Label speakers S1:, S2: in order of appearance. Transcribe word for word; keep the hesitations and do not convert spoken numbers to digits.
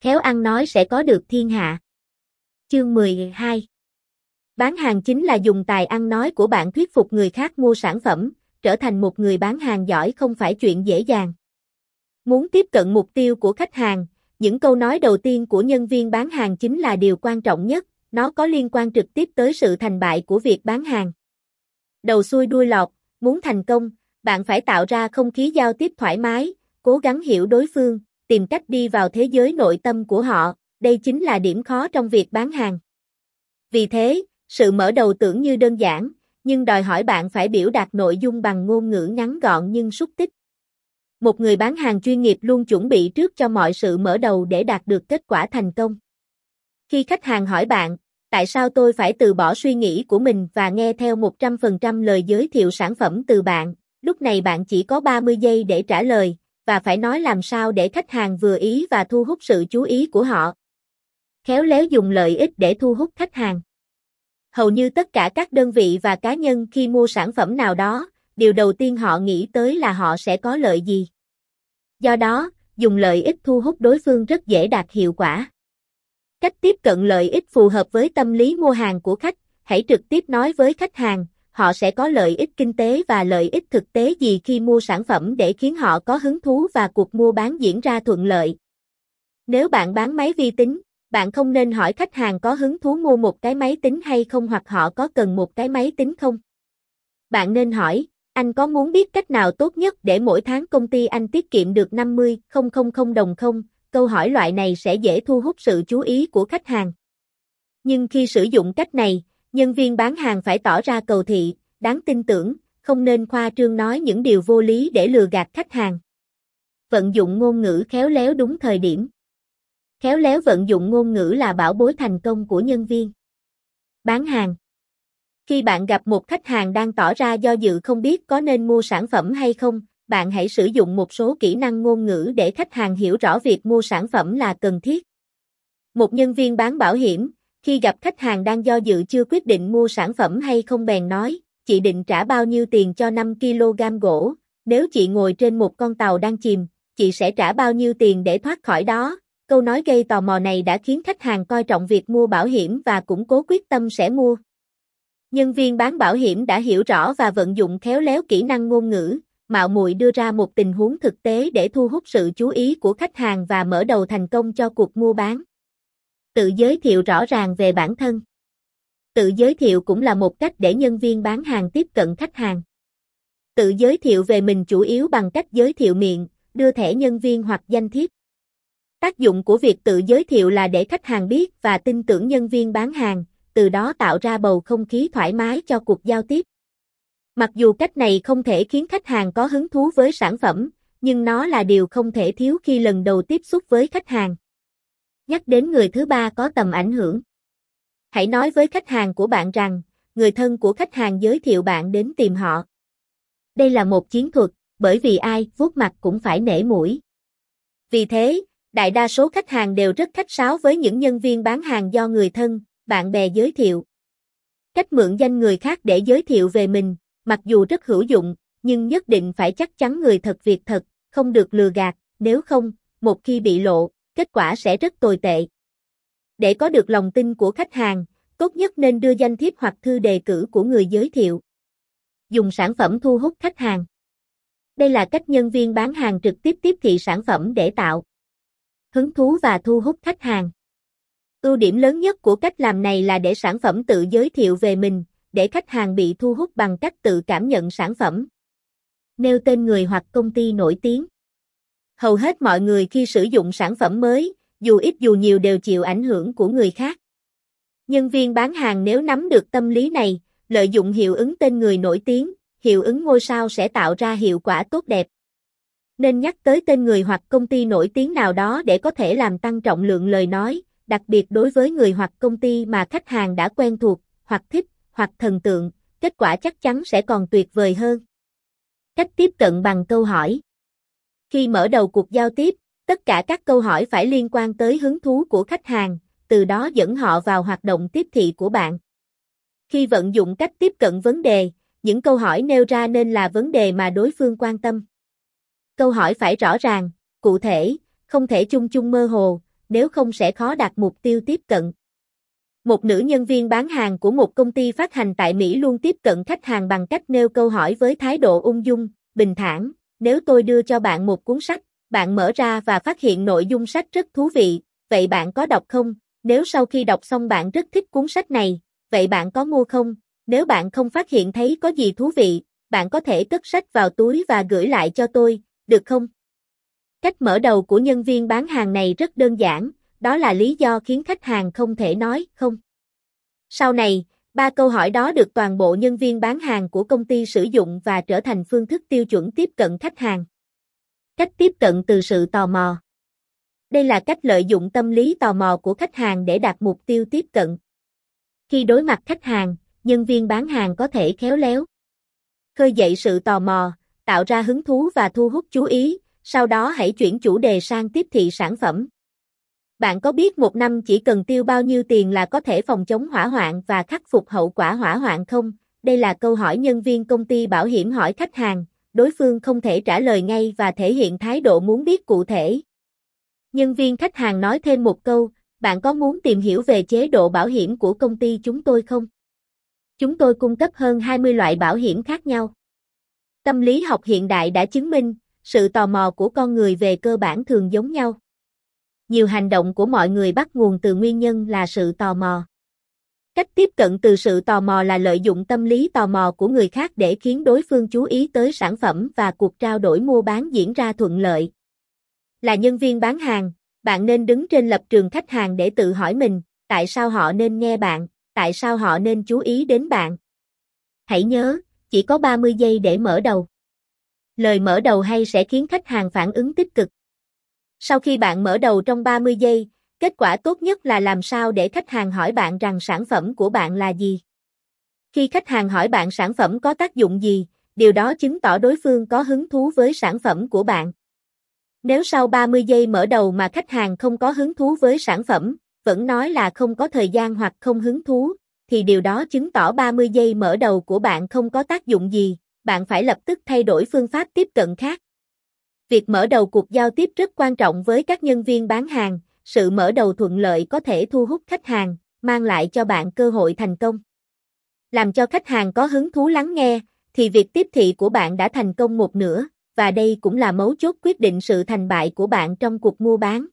S1: khéo ăn nói sẽ có được thiên hạ. Chương mười hai. Bán hàng chính là dùng tài ăn nói của bạn thuyết phục người khác mua sản phẩm, trở thành một người bán hàng giỏi không phải chuyện dễ dàng. Muốn tiếp cận mục tiêu của khách hàng, những câu nói đầu tiên của nhân viên bán hàng chính là điều quan trọng nhất, nó có liên quan trực tiếp tới sự thành bại của việc bán hàng. Đầu xuôi đuôi lọt, muốn thành công, bạn phải tạo ra không khí giao tiếp thoải mái, cố gắng hiểu đối phương, tìm cách đi vào thế giới nội tâm của họ, đây chính là điểm khó trong việc bán hàng. Vì thế, sự mở đầu tưởng như đơn giản, nhưng đòi hỏi bạn phải biểu đạt nội dung bằng ngôn ngữ ngắn gọn nhưng xúc tích. Một người bán hàng chuyên nghiệp luôn chuẩn bị trước cho mọi sự mở đầu để đạt được kết quả thành công. Khi khách hàng hỏi bạn, tại sao tôi phải từ bỏ suy nghĩ của mình và nghe theo một trăm phần trăm lời giới thiệu sản phẩm từ bạn, lúc này bạn chỉ có ba mươi giây để trả lời, và phải nói làm sao để khách hàng vừa ý và thu hút sự chú ý của họ. Khéo léo dùng lợi ích để thu hút khách hàng. Hầu như tất cả các đơn vị và cá nhân khi mua sản phẩm nào đó, điều đầu tiên họ nghĩ tới là họ sẽ có lợi gì. Do đó, dùng lợi ích thu hút đối phương rất dễ đạt hiệu quả. Cách tiếp cận lợi ích phù hợp với tâm lý mua hàng của khách, hãy trực tiếp nói với khách hàng, họ sẽ có lợi ích kinh tế và lợi ích thực tế gì khi mua sản phẩm để khiến họ có hứng thú và cuộc mua bán diễn ra thuận lợi. Nếu bạn bán máy vi tính, bạn không nên hỏi khách hàng có hứng thú mua một cái máy tính hay không hoặc họ có cần một cái máy tính không. Bạn nên hỏi, anh có muốn biết cách nào tốt nhất để mỗi tháng công ty anh tiết kiệm được năm mươi nghìn đồng không? Câu hỏi loại này sẽ dễ thu hút sự chú ý của khách hàng. Nhưng khi sử dụng cách này, nhân viên bán hàng phải tỏ ra cầu thị, đáng tin tưởng, không nên khoa trương nói những điều vô lý để lừa gạt khách hàng. Vận dụng ngôn ngữ khéo léo đúng thời điểm. Khéo léo vận dụng ngôn ngữ là bảo bối thành công của nhân viên bán hàng. Khi bạn gặp một khách hàng đang tỏ ra do dự không biết có nên mua sản phẩm hay không, bạn hãy sử dụng một số kỹ năng ngôn ngữ để khách hàng hiểu rõ việc mua sản phẩm là cần thiết. Một nhân viên bán bảo hiểm, khi gặp khách hàng đang do dự chưa quyết định mua sản phẩm hay không bèn nói, chị định trả bao nhiêu tiền cho năm ki lô gam gỗ, nếu chị ngồi trên một con tàu đang chìm, chị sẽ trả bao nhiêu tiền để thoát khỏi đó. Câu nói gây tò mò này đã khiến khách hàng coi trọng việc mua bảo hiểm và củng cố quyết tâm sẽ mua. Nhân viên bán bảo hiểm đã hiểu rõ và vận dụng khéo léo kỹ năng ngôn ngữ, mạo muội đưa ra một tình huống thực tế để thu hút sự chú ý của khách hàng và mở đầu thành công cho cuộc mua bán. Tự giới thiệu rõ ràng về bản thân. Tự giới thiệu cũng là một cách để nhân viên bán hàng tiếp cận khách hàng. Tự giới thiệu về mình chủ yếu bằng cách giới thiệu miệng, đưa thẻ nhân viên hoặc danh thiếp. Tác dụng của việc tự giới thiệu là để khách hàng biết và tin tưởng nhân viên bán hàng, từ đó tạo ra bầu không khí thoải mái cho cuộc giao tiếp. Mặc dù cách này không thể khiến khách hàng có hứng thú với sản phẩm, nhưng nó là điều không thể thiếu khi lần đầu tiếp xúc với khách hàng. Nhắc đến người thứ ba có tầm ảnh hưởng. Hãy nói với khách hàng của bạn rằng, người thân của khách hàng giới thiệu bạn đến tìm họ. Đây là một chiến thuật, bởi vì ai vuốt mặt cũng phải nể mũi. Vì thế, đại đa số khách hàng đều rất khách sáo với những nhân viên bán hàng do người thân, bạn bè giới thiệu. Cách mượn danh người khác để giới thiệu về mình, mặc dù rất hữu dụng, nhưng nhất định phải chắc chắn người thật việc thật, không được lừa gạt, nếu không, một khi bị lộ, kết quả sẽ rất tồi tệ. Để có được lòng tin của khách hàng, tốt nhất nên đưa danh thiếp hoặc thư đề cử của người giới thiệu. Dùng sản phẩm thu hút khách hàng. Đây là cách nhân viên bán hàng trực tiếp tiếp thị sản phẩm để tạo hứng thú và thu hút khách hàng. Ưu điểm lớn nhất của cách làm này là để sản phẩm tự giới thiệu về mình, để khách hàng bị thu hút bằng cách tự cảm nhận sản phẩm. Nêu tên người hoặc công ty nổi tiếng. Hầu hết mọi người khi sử dụng sản phẩm mới, dù ít dù nhiều đều chịu ảnh hưởng của người khác. Nhân viên bán hàng nếu nắm được tâm lý này, lợi dụng hiệu ứng tên người nổi tiếng, hiệu ứng ngôi sao sẽ tạo ra hiệu quả tốt đẹp. Nên nhắc tới tên người hoặc công ty nổi tiếng nào đó để có thể làm tăng trọng lượng lời nói, đặc biệt đối với người hoặc công ty mà khách hàng đã quen thuộc, hoặc thích, hoặc thần tượng, kết quả chắc chắn sẽ còn tuyệt vời hơn. Cách tiếp cận bằng câu hỏi. Khi mở đầu cuộc giao tiếp, tất cả các câu hỏi phải liên quan tới hứng thú của khách hàng, từ đó dẫn họ vào hoạt động tiếp thị của bạn. Khi vận dụng cách tiếp cận vấn đề, những câu hỏi nêu ra nên là vấn đề mà đối phương quan tâm. Câu hỏi phải rõ ràng, cụ thể, không thể chung chung mơ hồ, nếu không sẽ khó đạt mục tiêu tiếp cận. Một nữ nhân viên bán hàng của một công ty phát hành tại Mỹ luôn tiếp cận khách hàng bằng cách nêu câu hỏi với thái độ ung dung, bình thản. Nếu tôi đưa cho bạn một cuốn sách, bạn mở ra và phát hiện nội dung sách rất thú vị, vậy bạn có đọc không? Nếu sau khi đọc xong bạn rất thích cuốn sách này, vậy bạn có mua không? Nếu bạn không phát hiện thấy có gì thú vị, bạn có thể cất sách vào túi và gửi lại cho tôi, được không? Cách mở đầu của nhân viên bán hàng này rất đơn giản, đó là lý do khiến khách hàng không thể nói không. Sau này, ba câu hỏi đó được toàn bộ nhân viên bán hàng của công ty sử dụng và trở thành phương thức tiêu chuẩn tiếp cận khách hàng. Cách tiếp cận từ sự tò mò. Đây là cách lợi dụng tâm lý tò mò của khách hàng để đạt mục tiêu tiếp cận. Khi đối mặt khách hàng, nhân viên bán hàng có thể khéo léo khơi dậy sự tò mò, tạo ra hứng thú và thu hút chú ý, sau đó hãy chuyển chủ đề sang tiếp thị sản phẩm. Bạn có biết một năm chỉ cần tiêu bao nhiêu tiền là có thể phòng chống hỏa hoạn và khắc phục hậu quả hỏa hoạn không? Đây là câu hỏi nhân viên công ty bảo hiểm hỏi khách hàng, đối phương không thể trả lời ngay và thể hiện thái độ muốn biết cụ thể. Nhân viên khách hàng nói thêm một câu, bạn có muốn tìm hiểu về chế độ bảo hiểm của công ty chúng tôi không? Chúng tôi cung cấp hơn hai mươi loại bảo hiểm khác nhau. Tâm lý học hiện đại đã chứng minh, sự tò mò của con người về cơ bản thường giống nhau. Nhiều hành động của mọi người bắt nguồn từ nguyên nhân là sự tò mò. Cách tiếp cận từ sự tò mò là lợi dụng tâm lý tò mò của người khác để khiến đối phương chú ý tới sản phẩm và cuộc trao đổi mua bán diễn ra thuận lợi. Là nhân viên bán hàng, bạn nên đứng trên lập trường khách hàng để tự hỏi mình, tại sao họ nên nghe bạn, tại sao họ nên chú ý đến bạn. Hãy nhớ, chỉ có ba mươi giây để mở đầu. Lời mở đầu hay sẽ khiến khách hàng phản ứng tích cực. Sau khi bạn mở đầu trong ba mươi giây, kết quả tốt nhất là làm sao để khách hàng hỏi bạn rằng sản phẩm của bạn là gì. Khi khách hàng hỏi bạn sản phẩm có tác dụng gì, điều đó chứng tỏ đối phương có hứng thú với sản phẩm của bạn. Nếu sau ba mươi giây mở đầu mà khách hàng không có hứng thú với sản phẩm, vẫn nói là không có thời gian hoặc không hứng thú, thì điều đó chứng tỏ ba mươi giây mở đầu của bạn không có tác dụng gì, bạn phải lập tức thay đổi phương pháp tiếp cận khác. Việc mở đầu cuộc giao tiếp rất quan trọng với các nhân viên bán hàng, sự mở đầu thuận lợi có thể thu hút khách hàng, mang lại cho bạn cơ hội thành công. Làm cho khách hàng có hứng thú lắng nghe, thì việc tiếp thị của bạn đã thành công một nửa, và đây cũng là mấu chốt quyết định sự thành bại của bạn trong cuộc mua bán.